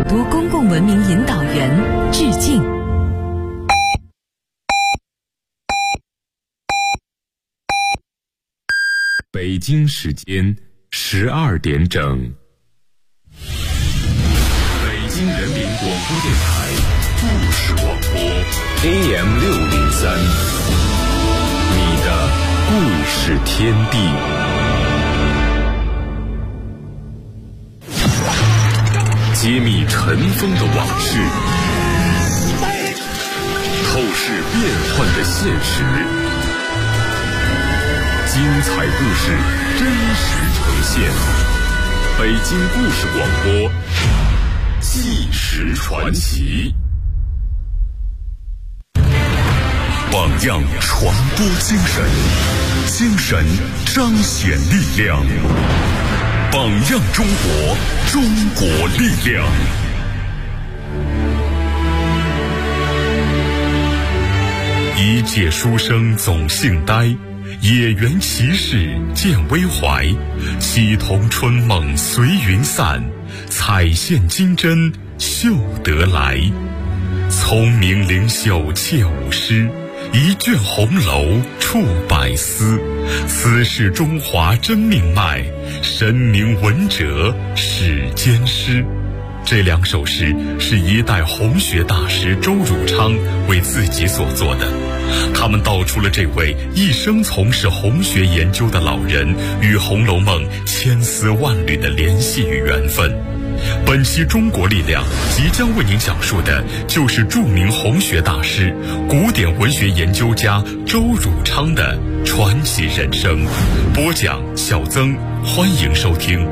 都公共文明引导员致敬。 北京时间12点整，北京人民广播电台故事广播 AM603，你的故事天地。揭秘尘封的往事，透视变幻的现实，精彩故事真实呈现。北京故事广播，纪实传奇。榜样传播精神，精神彰显力量。榜样中国，中国力量。一介书生总姓呆，野原骑士见微怀。启童春梦随云散，彩线金针绣得来。聪明灵秀切舞诗，一卷红楼触百丝。此是中华真命脉，神明文哲世间诗。这两首诗是一代红学大师周汝昌为自己所作的，他们道出了这位一生从事红学研究的老人与《红楼梦》千丝万缕的联系与缘分。本期中国力量即将为您讲述的就是著名红学大师、古典文学研究家周汝昌的传奇人生。播讲小曾，欢迎收听。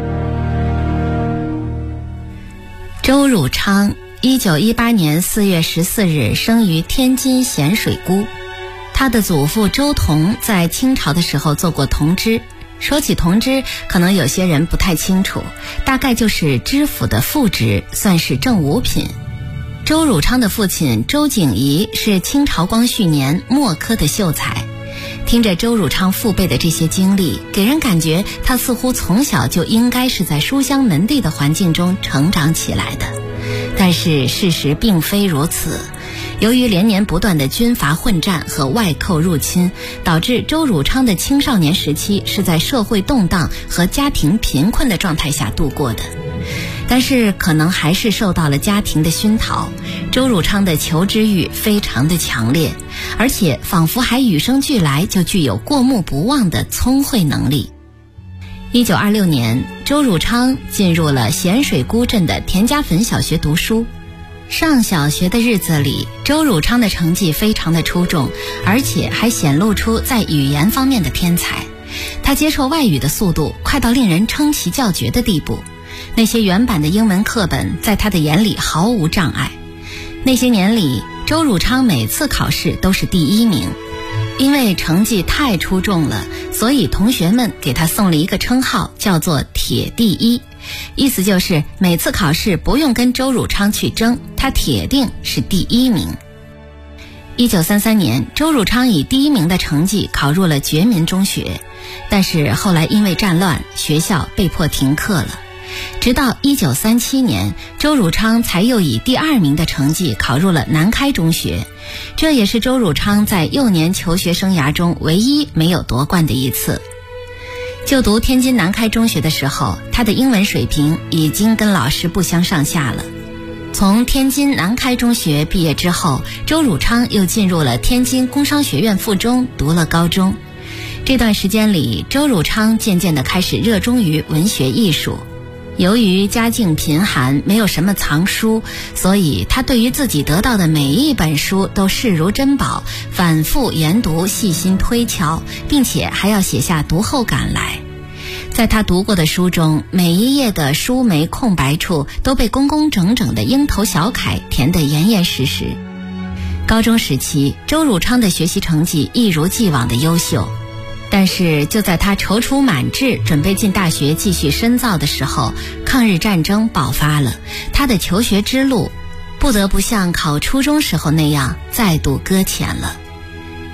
周汝昌1918年4月14日生于天津咸水沽，他的祖父周同在清朝的时候做过同知。说起同知，可能有些人不太清楚，大概就是知府的副职，算是正五品。周汝昌的父亲周景仪是清朝光绪年末科的秀才。听着周汝昌父辈的这些经历，给人感觉他似乎从小就应该是在书香门第的环境中成长起来的。但是事实并非如此。由于连年不断的军阀混战和外寇入侵，导致周汝昌的青少年时期是在社会动荡和家庭贫困的状态下度过的。但是可能还是受到了家庭的熏陶，周汝昌的求知欲非常的强烈，而且仿佛还与生俱来就具有过目不忘的聪慧能力。1926年，周汝昌进入了咸水沽镇的田家坟小学读书。上小学的日子里，周汝昌的成绩非常的出众，而且还显露出在语言方面的天才。他接受外语的速度快到令人称奇叫绝的地步，那些原版的英文课本在他的眼里毫无障碍。那些年里，周汝昌每次考试都是第一名。因为成绩太出众了，所以同学们给他送了一个称号，叫做铁第一，意思就是每次考试不用跟周汝昌去争，他铁定是第一名。1933年，周汝昌以第一名的成绩考入了觉民中学，但是后来因为战乱，学校被迫停课了。直到1937年，周汝昌才又以第2名的成绩考入了南开中学，这也是周汝昌在幼年求学生涯中唯一没有夺冠的一次。就读天津南开中学的时候，他的英文水平已经跟老师不相上下了。从天津南开中学毕业之后，周汝昌又进入了天津工商学院附中读了高中。这段时间里，周汝昌渐渐地开始热衷于文学艺术。由于家境贫寒，没有什么藏书，所以他对于自己得到的每一本书都视如珍宝，反复研读，细心推敲，并且还要写下读后感来。在他读过的书中，每一页的书眉空白处都被工工整整的樱头小楷填得严严实实。高中时期，周汝昌的学习成绩一如既往的优秀。但是就在他踌躇满志准备进大学继续深造的时候，抗日战争爆发了，他的求学之路不得不像考初中时候那样再度搁浅了。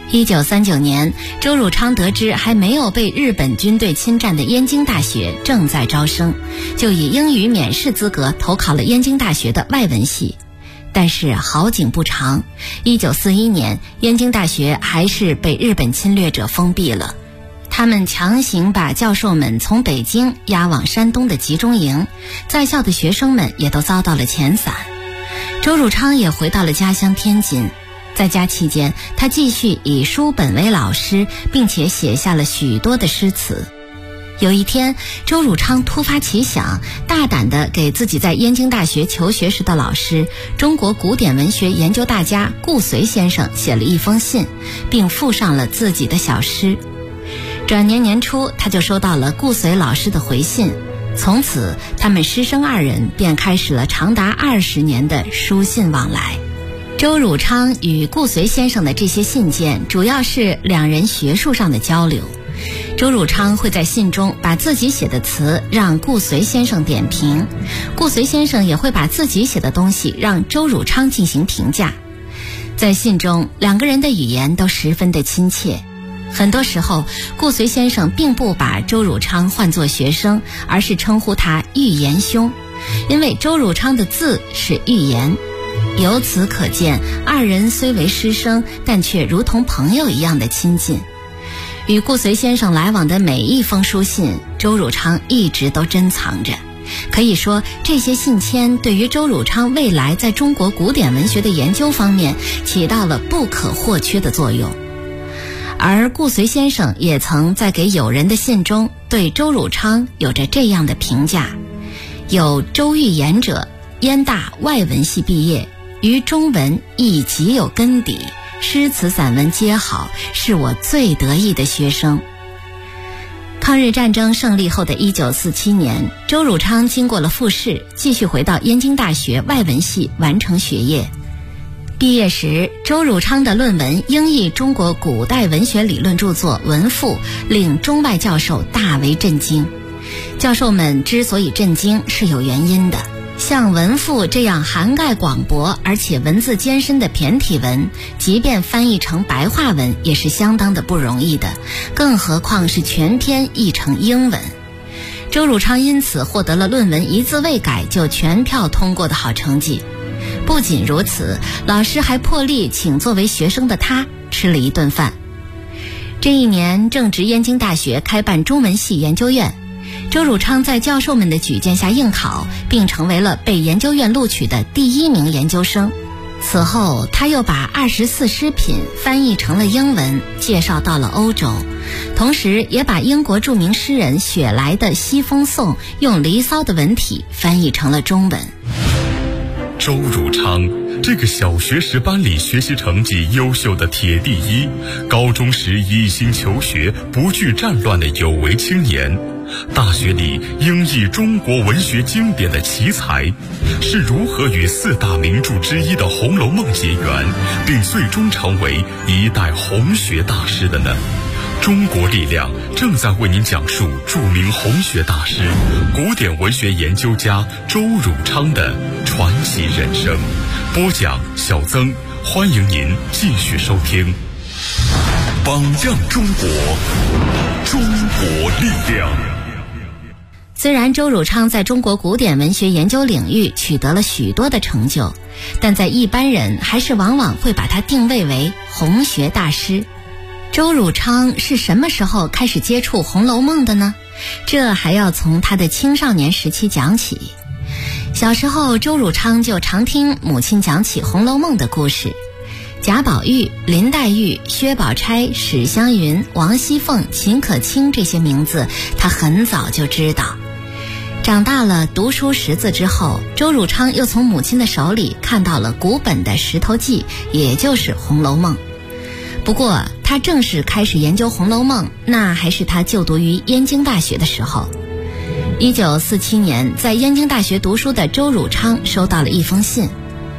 1939年，周汝昌得知还没有被日本军队侵占的燕京大学正在招生，就以英语免试资格投考了燕京大学的外文系。但是好景不长，1941年，燕京大学还是被日本侵略者封闭了。他们强行把教授们从北京押往山东的集中营，在校的学生们也都遭到了遣散。周汝昌也回到了家乡天津。在家期间，他继续以书本为老师，并且写下了许多的诗词。有一天，周汝昌突发奇想，大胆地给自己在燕京大学求学时的老师、中国古典文学研究大家顾随先生写了一封信，并附上了自己的小诗。转年年初，他就收到了顾随老师的回信，从此他们师生二人便开始了长达20年的书信往来。周汝昌与顾随先生的这些信件主要是两人学术上的交流。周汝昌会在信中把自己写的词让顾随先生点评，顾随先生也会把自己写的东西让周汝昌进行评价。在信中，两个人的语言都十分的亲切。很多时候，顾随先生并不把周汝昌唤作学生，而是称呼他寓言兄，因为周汝昌的字是寓言。由此可见，二人虽为师生，但却如同朋友一样的亲近。与顾随先生来往的每一封书信，周汝昌一直都珍藏着。可以说，这些信签对于周汝昌未来在中国古典文学的研究方面起到了不可或缺的作用。而顾随先生也曾在给友人的信中对周汝昌有着这样的评价：有周寓言者，燕大外文系毕业，于中文亦极有根底，诗词散文皆好，是我最得意的学生。抗日战争胜利后的1947年，周汝昌经过了复试，继续回到燕京大学外文系完成学业。毕业时，周汝昌的论文英译中国古代文学理论著作《文赋》，令中外教授大为震惊。教授们之所以震惊是有原因的。像《文赋》这样涵盖广博而且文字艰深的骈体文，即便翻译成白话文也是相当的不容易的，更何况是全篇译成英文。周汝昌因此获得了论文一字未改就全票通过的好成绩。不仅如此，老师还破例请作为学生的他吃了一顿饭。这一年正值燕京大学开办中文系研究院，周汝昌在教授们的举荐下应考，并成为了被研究院录取的第1名研究生。此后，他又把24诗品翻译成了英文，介绍到了欧洲，同时也把英国著名诗人雪莱的《西风颂》用离骚的文体翻译成了中文。 周汝昌，这个小学时班里学习成绩优秀的铁第一，高中时一心求学、不惧战乱的有为青年，大学里英译中国文学经典的奇才，是如何与4大名著之一的《红楼梦》结缘，并最终成为一代红学大师的呢？中国力量正在为您讲述著名红学大师、古典文学研究家周汝昌的传奇人生。播讲小曾，欢迎您继续收听。榜样中国，中国力量。 虽然周汝昌在中国古典文学研究领域取得了许多的成就，但在一般人还是往往会把他定位为红学大师。周汝昌是什么时候开始接触《红楼梦》的呢？这还要从他的青少年时期讲起。小时候，周汝昌就常听母亲讲起《红楼梦》的故事。贾宝玉、林黛玉、薛宝钗、史湘云、王熙凤、秦可卿这些名字，他很早就知道。长大了读书识字之后，周汝昌又从母亲的手里看到了古本的《石头记》，也就是《红楼梦》。不过他正式开始研究《红楼梦》，那还是他就读于燕京大学的时候。1947年，在燕京大学读书的周汝昌收到了一封信，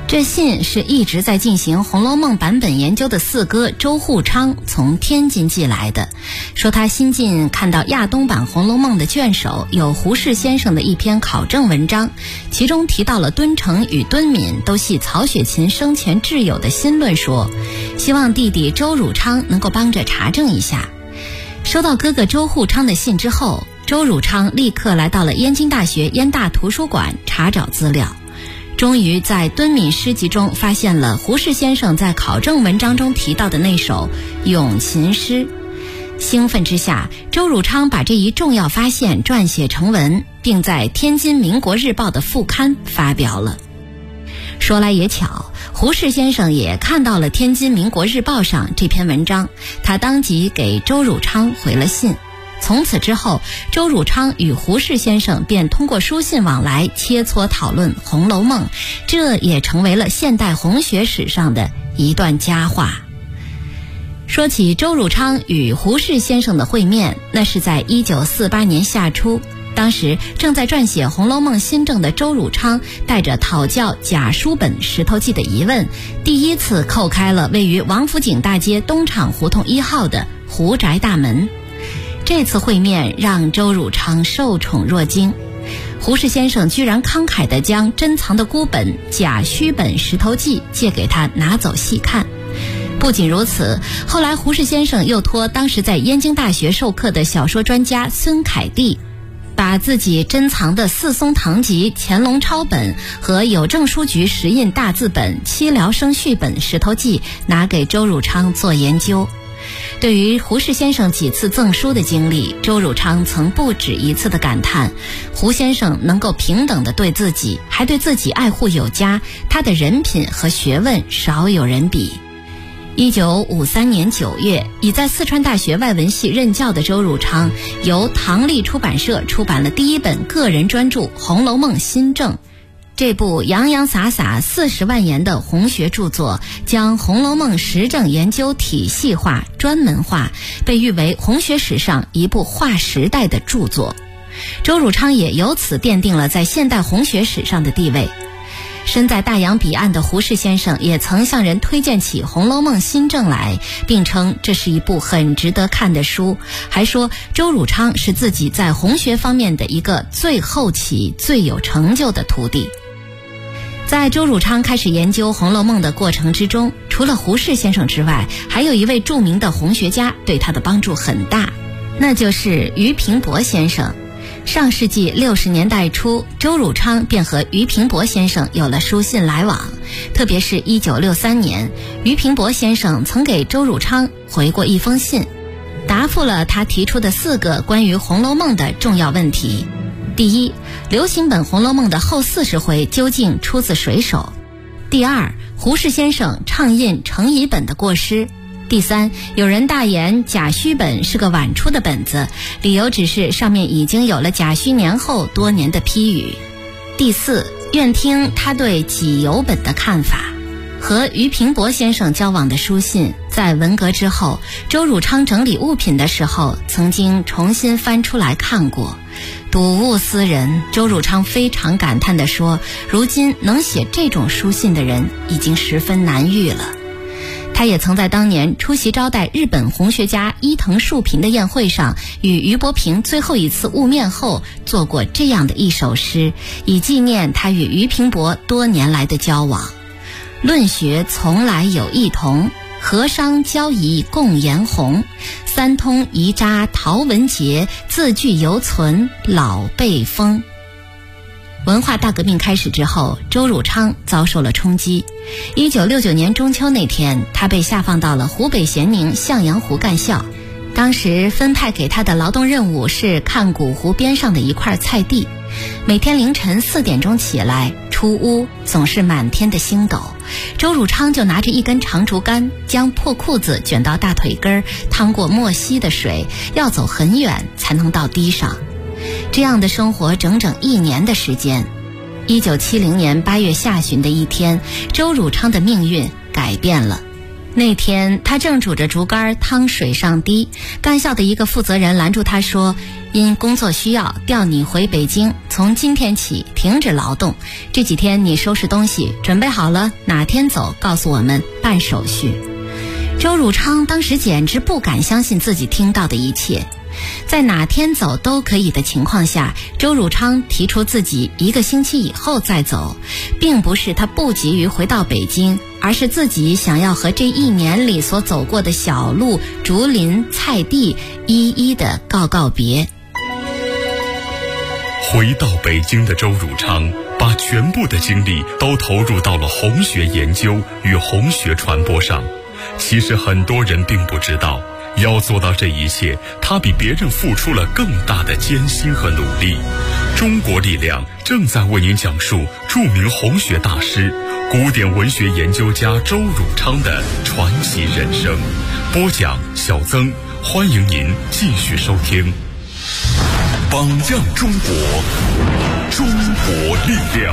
这信是一直在进行《红楼梦》版本研究的四哥周护昌从天津寄来的，说他新近看到亚东版《红楼梦》的卷首有胡适先生的一篇考证文章，其中提到了敦诚与敦敏都系曹雪芹生前挚友的新论说，希望弟弟周汝昌能够帮着查证一下。收到哥哥周护昌的信之后，周汝昌立刻来到了燕京大学燕大图书馆查找资料，终于在敦敏诗集中发现了胡适先生在考证文章中提到的那首咏琴诗。兴奋之下，周汝昌把这一重要发现撰写成文，并在天津民国日报的副刊发表了。说来也巧，胡适先生也看到了天津民国日报上这篇文章，他当即给周汝昌回了信。从此之后，周汝昌与胡适先生便通过书信往来切磋讨论《红楼梦》，这也成为了现代红学史上的一段佳话。说起周汝昌与胡适先生的会面，那是在1948年夏初，当时正在撰写《红楼梦》新政的周汝昌带着讨教贾书本石头记的疑问，第一次叩开了位于王府井大街东厂胡同1号的胡宅大门。这次会面让周汝昌受宠若惊，胡适先生居然慷慨地将珍藏的孤本贾虚本石头记借给他拿走细看。不仅如此，后来胡适先生又托当时在燕京大学授课的小说专家孙凯蒂，把自己珍藏的四松堂集乾隆抄本和有正书局实印大字本七辽生续本石头记拿给周汝昌做研究。对于胡适先生几次赠书的经历，周汝昌曾不止一次地感叹，胡先生能够平等地对自己，还对自己爱护有加，他的人品和学问少有人比。1953年9月，已在四川大学外文系任教的周汝昌，由唐立出版社出版了第一本个人专著《红楼梦新政》。这部洋洋洒洒40万言的红学著作，将《红楼梦》实证研究体系化、专门化，被誉为红学史上一部划时代的著作。周汝昌也由此奠定了在现代红学史上的地位。身在大洋彼岸的胡适先生也曾向人推荐起《红楼梦新政》来，并称这是一部很值得看的书，还说周汝昌是自己在红学方面的一个最后起、最有成就的徒弟。在周汝昌开始研究《红楼梦》的过程之中，除了胡适先生之外，还有一位著名的红学家对他的帮助很大，那就是俞平伯先生。上世纪60年代初，周汝昌便和俞平伯先生有了书信来往，特别是1963年，俞平伯先生曾给周汝昌回过一封信，答复了他提出的4个关于《红楼梦》的重要问题。第一，流行本《红楼梦》的后40回究竟出自谁手？第二，胡适先生倡印程颐本的过失。第三，有人大言贾虚本是个晚出的本子，理由只是上面已经有了贾虚年后多年的批语。第四，愿听他对己有本的看法。和俞平伯先生交往的书信，在文革之后，周汝昌整理物品的时候，曾经重新翻出来看过。睹物思人，周汝昌非常感叹地说，如今能写这种书信的人已经十分难遇了。他也曾在当年出席招待日本红学家伊藤树平的宴会上，与俞伯平最后一次晤面后做过这样的一首诗，以纪念他与俞平伯多年来的交往。论学从来有异同，和商交谊共颜红。三通遗札陶文杰，字句犹存老辈风。文化大革命开始之后，周汝昌遭受了冲击。1969年中秋那天，他被下放到了湖北咸宁向阳湖干校。当时分派给他的劳动任务是看古湖边上的一块菜地，每天凌晨4点钟起来，出屋总是满天的星斗。周汝昌就拿着一根长竹竿，将破裤子卷到大腿根，趟过莫溪的水，要走很远才能到堤上。这样的生活整整1年的时间。1970年8月下旬的一天，周汝昌的命运改变了。 那天他正拄着竹竿趟水上堤，干校的一个负责人拦住他说，因工作需要调你回北京，从今天起停止劳动，这几天你收拾东西准备好了，哪天走告诉我们办手续。周汝昌当时简直不敢相信自己听到的一切。在哪天走都可以的情况下，周汝昌提出自己1个星期以后再走，并不是他不急于回到北京，而是自己想要和这1年里所走过的小路、竹林、菜地一一的告别。 回到北京的周汝昌把全部的精力都投入到了红学研究与红学传播上。其实很多人并不知道，要做到这一切，他比别人付出了更大的艰辛和努力。中国力量正在为您讲述著名红学大师、古典文学研究家周汝昌的传奇人生。播讲小曾，欢迎您继续收听。榜样中国，中国力量。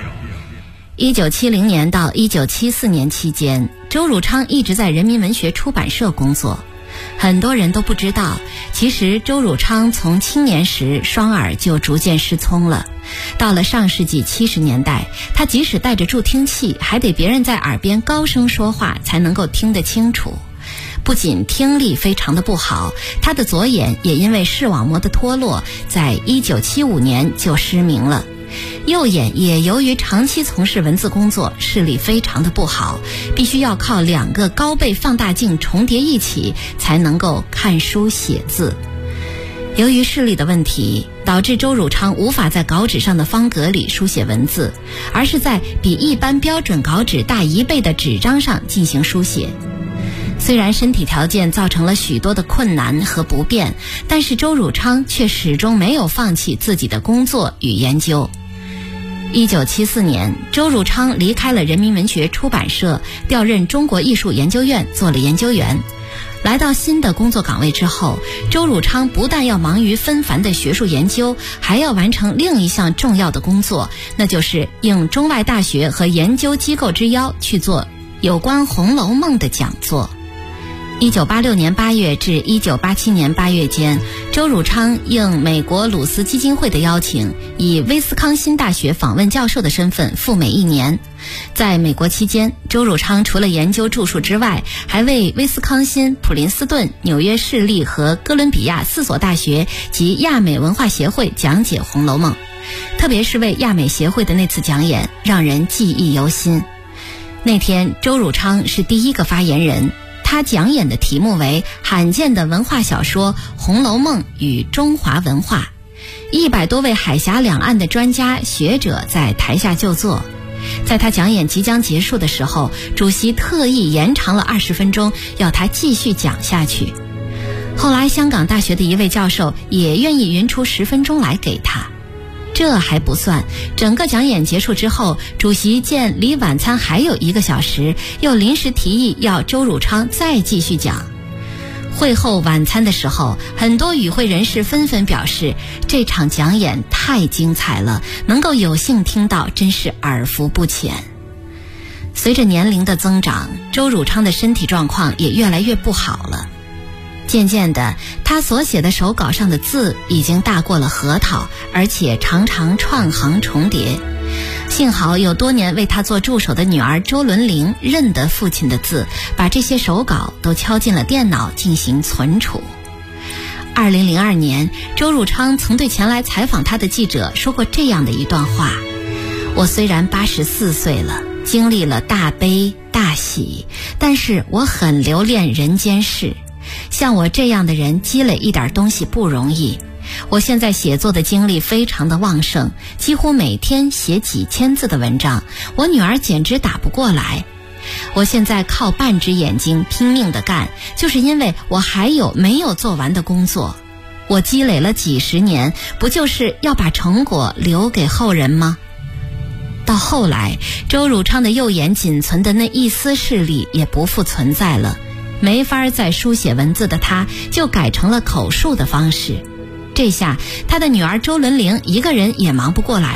1970年到1974年期间，周汝昌一直在人民文学出版社工作。很多人都不知道，其实周汝昌从青年时双耳就逐渐失聪了。到了上世纪70年代，他即使带着助听器，还得别人在耳边高声说话才能够听得清楚。不仅听力非常的不好，他的左眼也因为视网膜的脱落，在1975年就失明了。右眼也由于长期从事文字工作，视力非常的不好，必须要靠2个高倍放大镜重叠一起才能够看书写字。由于视力的问题，导致周汝昌无法在稿纸上的方格里书写文字，而是在比一般标准稿纸大1倍的纸张上进行书写。虽然身体条件造成了许多的困难和不便，但是周汝昌却始终没有放弃自己的工作与研究。1974年，周汝昌离开了人民文学出版社，调任中国艺术研究院做了研究员。来到新的工作岗位之后，周汝昌不但要忙于纷繁的学术研究，还要完成另一项重要的工作，那就是应中外大学和研究机构之邀去做有关《红楼梦》的讲座。1986年8月至1987年8月间，周汝昌应美国鲁斯基金会的邀请，以威斯康辛大学访问教授的身份赴美1年。在美国期间，周汝昌除了研究著述之外，还为威斯康辛、普林斯顿、纽约市立和哥伦比亚4所大学及亚美文化协会讲解《红楼梦》，特别是为亚美协会的那次讲演，让人记忆犹新。那天，周汝昌是第1个发言人。他讲演的题目为罕见的文化小说《红楼梦与中华文化》，100多位海峡两岸的专家学者在台下就座。在他讲演即将结束的时候，主席特意延长了20分钟，要他继续讲下去。后来香港大学的一位教授也愿意匀出10分钟来给他。这还不算，整个讲演结束之后，主席见离晚餐还有1个小时，又临时提议要周汝昌再继续讲。会后晚餐的时候，很多与会人士纷纷表示，这场讲演太精彩了，能够有幸听到真是耳福不浅。随着年龄的增长，周汝昌的身体状况也越来越不好了。渐渐的，他所写的手稿上的字已经大过了核桃，而且常常串行重叠。幸好有多年为他做助手的女儿周伦玲认得父亲的字，把这些手稿都敲进了电脑进行存储。2002年，周汝昌曾对前来采访他的记者说过这样的一段话：我虽然84岁了，经历了大悲大喜，但是我很留恋人间事。像我这样的人积累一点东西不容易，我现在写作的精力非常的旺盛，几乎每天写几千字的文章，我女儿简直打不过来。我现在靠半只眼睛拼命的干，就是因为我还有没有做完的工作。我积累了几十年，不就是要把成果留给后人吗？到后来，周汝昌的右眼仅存的那一丝视力也不复存在了，没法再书写文字的他，就改成了口述的方式。这下他的女儿周伦玲一个人也忙不过来了，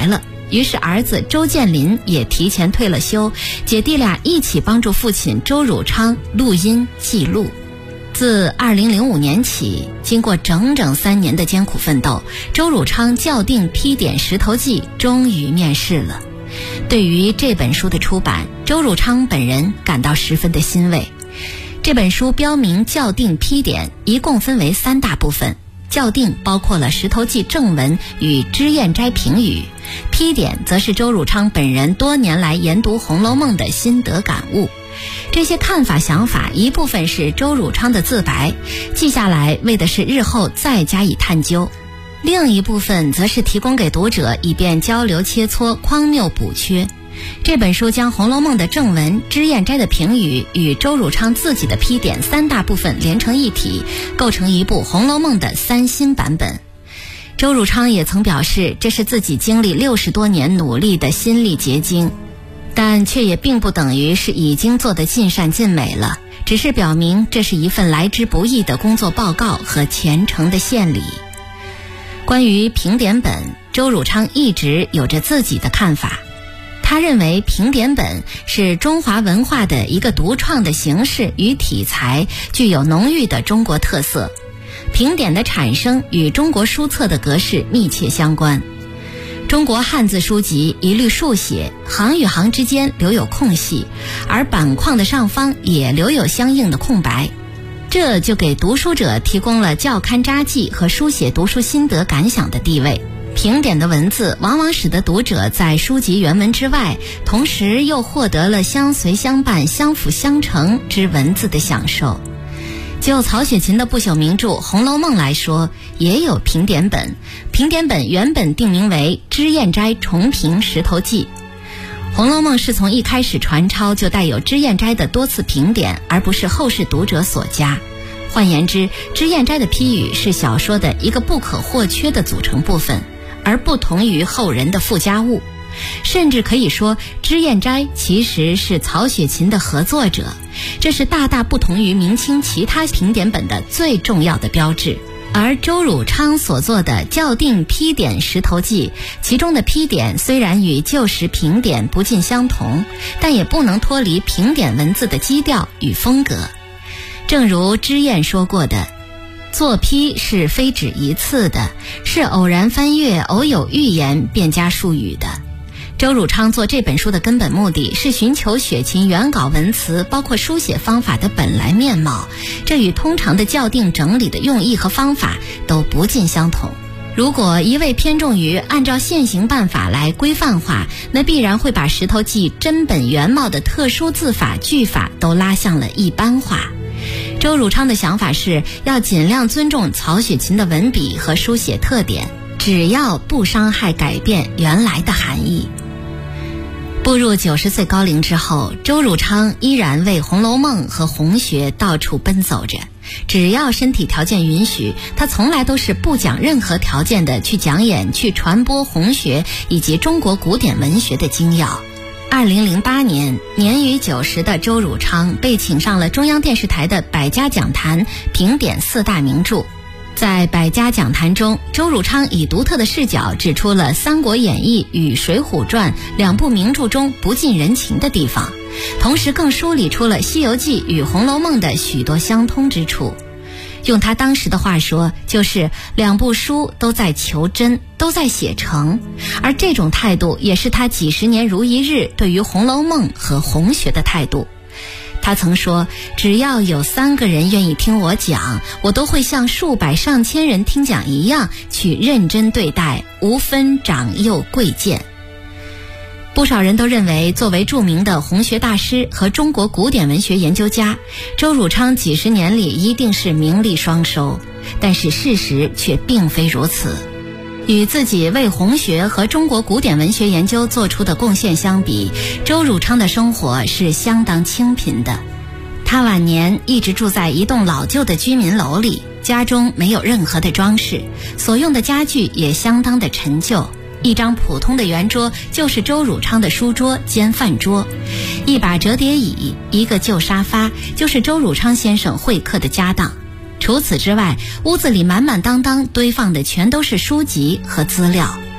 于是儿子周建林也提前退了休，姐弟俩一起帮助父亲周汝昌录音记录。自2005年起，经过整整3年的艰苦奋斗，周汝昌校订批点石头记终于面世了。对于这本书的出版，周汝昌本人感到十分的欣慰。这本书标明校订批点，一共分为3大部分。校订包括了石头记正文与脂砚斋评语，批点则是周汝昌本人多年来研读《红楼梦》的心得感悟。这些看法想法一部分是周汝昌的自白，记下来为的是日后再加以探究；另一部分则是提供给读者，以便交流切磋，匡谬补缺。这本书将《红楼梦》的正文、脂砚斋的评语与周汝昌自己的批点3大部分连成一体，构成一部《红楼梦》的3新版本。周汝昌也曾表示，这是自己经历60多年努力的心力结晶，但却也并不等于是已经做得尽善尽美了，只是表明这是一份来之不易的工作报告和虔诚的献礼。关于评点本，周汝昌一直有着自己的看法。他认为评点本是中华文化的一个独创的形式与题材，具有浓郁的中国特色。评点的产生与中国书册的格式密切相关。中国汉字书籍一律竖写，行与行之间留有空隙，而板框的上方也留有相应的空白，这就给读书者提供了校勘札记和书写读书心得感想的地位。评点的文字往往使得读者在书籍原文之外，同时又获得了相随相伴、相辅相成之文字的享受。就曹雪芹的不朽名著《红楼梦》来说，也有评点本。评点本原本定名为脂砚斋重评石头记。《红楼梦》是从一开始传抄就带有脂砚斋的多次评点，而不是后世读者所加。换言之，脂砚斋的批语是小说的一个不可或缺的组成部分，而不同于后人的附加物。甚至可以说，脂砚斋其实是曹雪芹的合作者，这是大大不同于明清其他评点本的最重要的标志。而周汝昌所做的校订批点石头记，其中的批点虽然与旧时评点不尽相同，但也不能脱离评点文字的基调与风格。正如脂砚说过的，作批是非止一次的，是偶然翻阅，偶有预言便加术语的。周汝昌做这本书的根本目的是寻求雪芹原稿文词包括书写方法的本来面貌，这与通常的校订整理的用意和方法都不尽相同。如果一味偏重于按照现行办法来规范化，那必然会把石头记真本原貌的特殊字法句法都拉向了一般化。周汝昌的想法是要尽量尊重曹雪芹的文笔和书写特点，只要不伤害改变原来的含义。步入90岁高龄之后，周汝昌依然为《红楼梦》和红学到处奔走着。只要身体条件允许，他从来都是不讲任何条件的去讲演、去传播红学以及中国古典文学的精要。2008年，年逾90的周汝昌被请上了中央电视台的百家讲坛，评点4大名著。在百家讲坛中，周汝昌以独特的视角指出了《三国演义》与《水浒传》2部名著中不近人情的地方，同时更梳理出了《西游记》与《红楼梦》的许多相通之处。用他当时的话说，就是2部书都在求真，都在写成，而这种态度也是他几十年如一日对于《红楼梦》和红学的态度。他曾说，只要有3个人愿意听我讲，我都会像数百上千人听讲一样去认真对待，无分长幼贵贱。不少人都认为，作为著名的红学大师和中国古典文学研究家，周汝昌几十年里一定是名利双收，但是事实却并非如此。与自己为红学和中国古典文学研究做出的贡献相比，周汝昌的生活是相当清贫的。他晚年一直住在一栋老旧的居民楼里，家中没有任何的装饰，所用的家具也相当的陈旧。一张普通的圆桌就是周汝昌的书桌兼饭桌，一把折叠椅，一个旧沙发，就是周汝昌先生会客的家当。除此之外，屋子里满满当当堆放的全都是书籍和资料。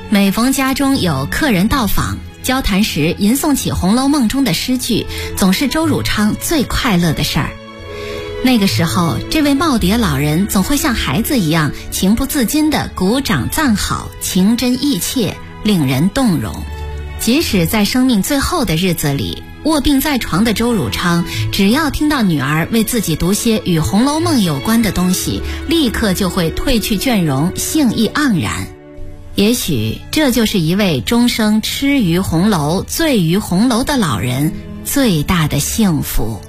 每逢家中有客人到访，交谈时吟诵起《红楼梦》中的诗句，总是周汝昌最快乐的事儿。那个时候，这位耄耋老人总会像孩子一样情不自禁地鼓掌赞好，情真意切，令人动容。即使在生命最后的日子里，卧病在床的周汝昌，只要听到女儿为自己读些与《红楼梦》有关的东西，立刻就会褪去倦容，兴意盎然。也许这就是一位终生痴于红楼、醉于红楼的老人最大的幸福。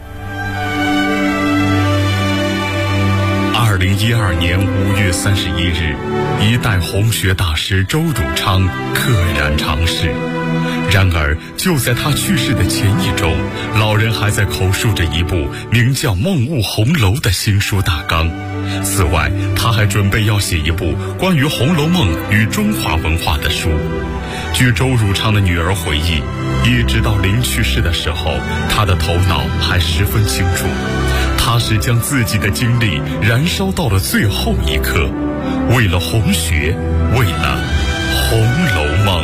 2012年5月31日，一代红学大师周汝昌溘然长逝。然而，就在他去世的前一周，老人还在口述着一部名叫《梦悟红楼》的新书大纲。此外，他还准备要写一部关于《红楼梦》与中华文化的书。据周汝昌的女儿回忆，一直到临去世的时候，他的头脑还十分清楚。他是将自己的精力燃烧到了最后一刻，为了红学，为了《红楼梦》。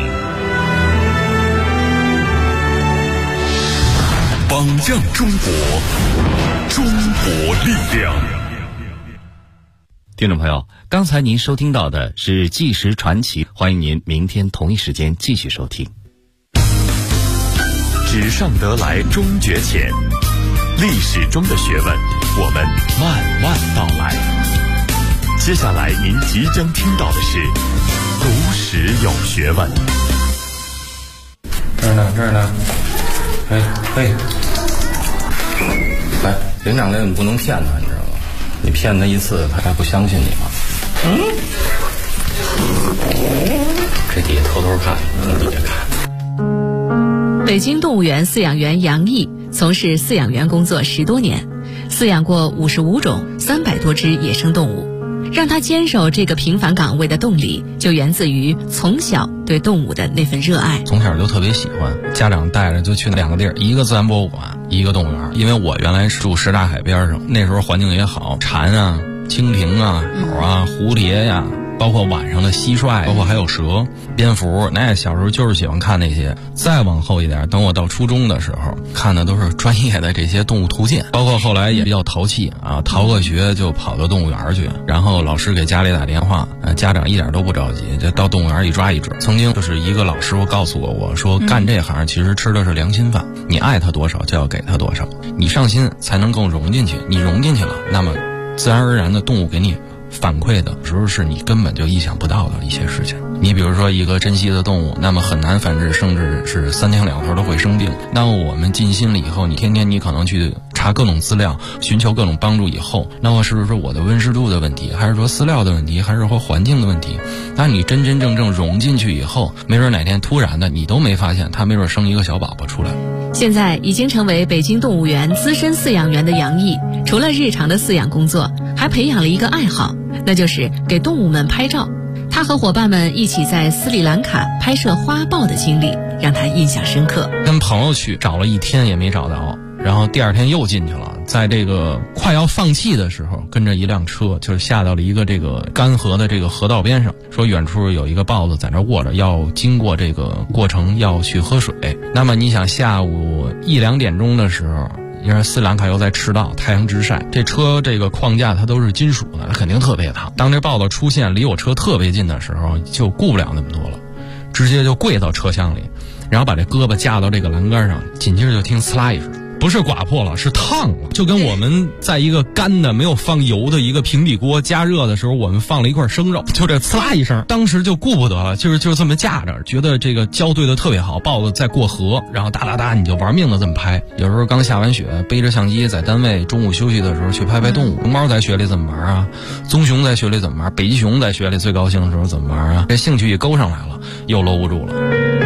榜样中国，中国力量。 听众朋友，刚才您收听到的是《纪实传奇》，欢迎您明天同一时间继续收听。 纸上得来终觉浅，历史中的学问，我们慢慢道来。接下来您即将听到的是读史有学问。 这儿呢，嘿，来，领长这你不能骗他，你知道吗？你骗他一次，他还不相信你吗？这底下偷偷看，底下看。 北京动物园饲养员杨毅从事饲养员工作10多年，饲养过55种300多只野生动物。让他坚守这个平凡岗位的动力，就源自于从小对动物的那份热爱。 从小就特别喜欢，家长带着就去2个地儿，一个自然博物馆，一个动物园。因为我原来是住什刹海边上，那时候环境也好，蝉啊、蜻蜓啊、鸟啊、蝴蝶呀，包括晚上的蟋蟀，包括还有蛇、蝙蝠，那小时候就是喜欢看那些。再往后一点，等我到初中的时候，看的都是专业的这些动物图鉴，包括后来也比较淘气啊，逃个学就跑到动物园去，然后老师给家里打电话，家长一点都不着急，就到动物园一抓一准。曾经就是一个老师傅告诉我说，干这行其实吃的是良心饭，你爱他多少就要给他多少，你上心才能更融进去，你融进去了，那么自然而然的动物给你反馈的时候是你根本就意想不到的一些事情。你比如说一个珍稀的动物，那么很难繁殖，甚至是3天2头都会生病。那么我们尽心了以后，你天天你可能去查各种资料，寻求各种帮助以后，那么是不是说我的温湿度的问题，还是说饲料的问题，还是说环境的问题？那你真真正正融进去以后，没准哪天突然的你都没发现，它没准生一个小宝宝出来。 现在已经成为北京动物园资深饲养员的杨毅，除了日常的饲养工作，还培养了一个爱好，那就是给动物们拍照。他和伙伴们一起在斯里兰卡拍摄花豹的经历让他印象深刻。 跟朋友去找了1天也没找到，然后第2天又进去了，在这个快要放弃的时候，跟着一辆车就是下到了一个这个干涸的这个河道边上，说远处有一个豹子在那卧着，要经过这个过程要去喝水。那么你想下午1、2点钟的时候，因为斯里兰卡又在赤道，太阳直晒，这车这个框架它都是金属的，肯定特别烫。当这豹子出现离我车特别近的时候，就顾不了那么多了，直接就跪到车厢里，然后把这胳膊架到这个栏杆上，紧接着就听呲啦一声，不是刮破了，是烫了，就跟我们在一个干的没有放油的一个平底锅加热的时候，我们放了一块生肉，就这呲啦一声，当时就顾不得了，就这么架着，觉得这个胶对的特别好，豹子在过河，然后哒哒哒你就玩命的这么拍。有时候刚下完雪，背着相机在单位中午休息的时候去拍动物。龙猫在雪里怎么玩啊？棕熊在雪里怎么玩？北极熊在雪里最高兴的时候怎么玩啊？这兴趣一勾上来了，又搂不住了。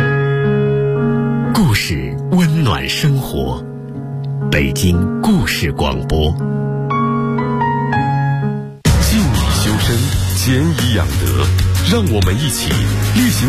故事温暖生活，北京故事广播。 静以修身，俭以养德，让我们一起力行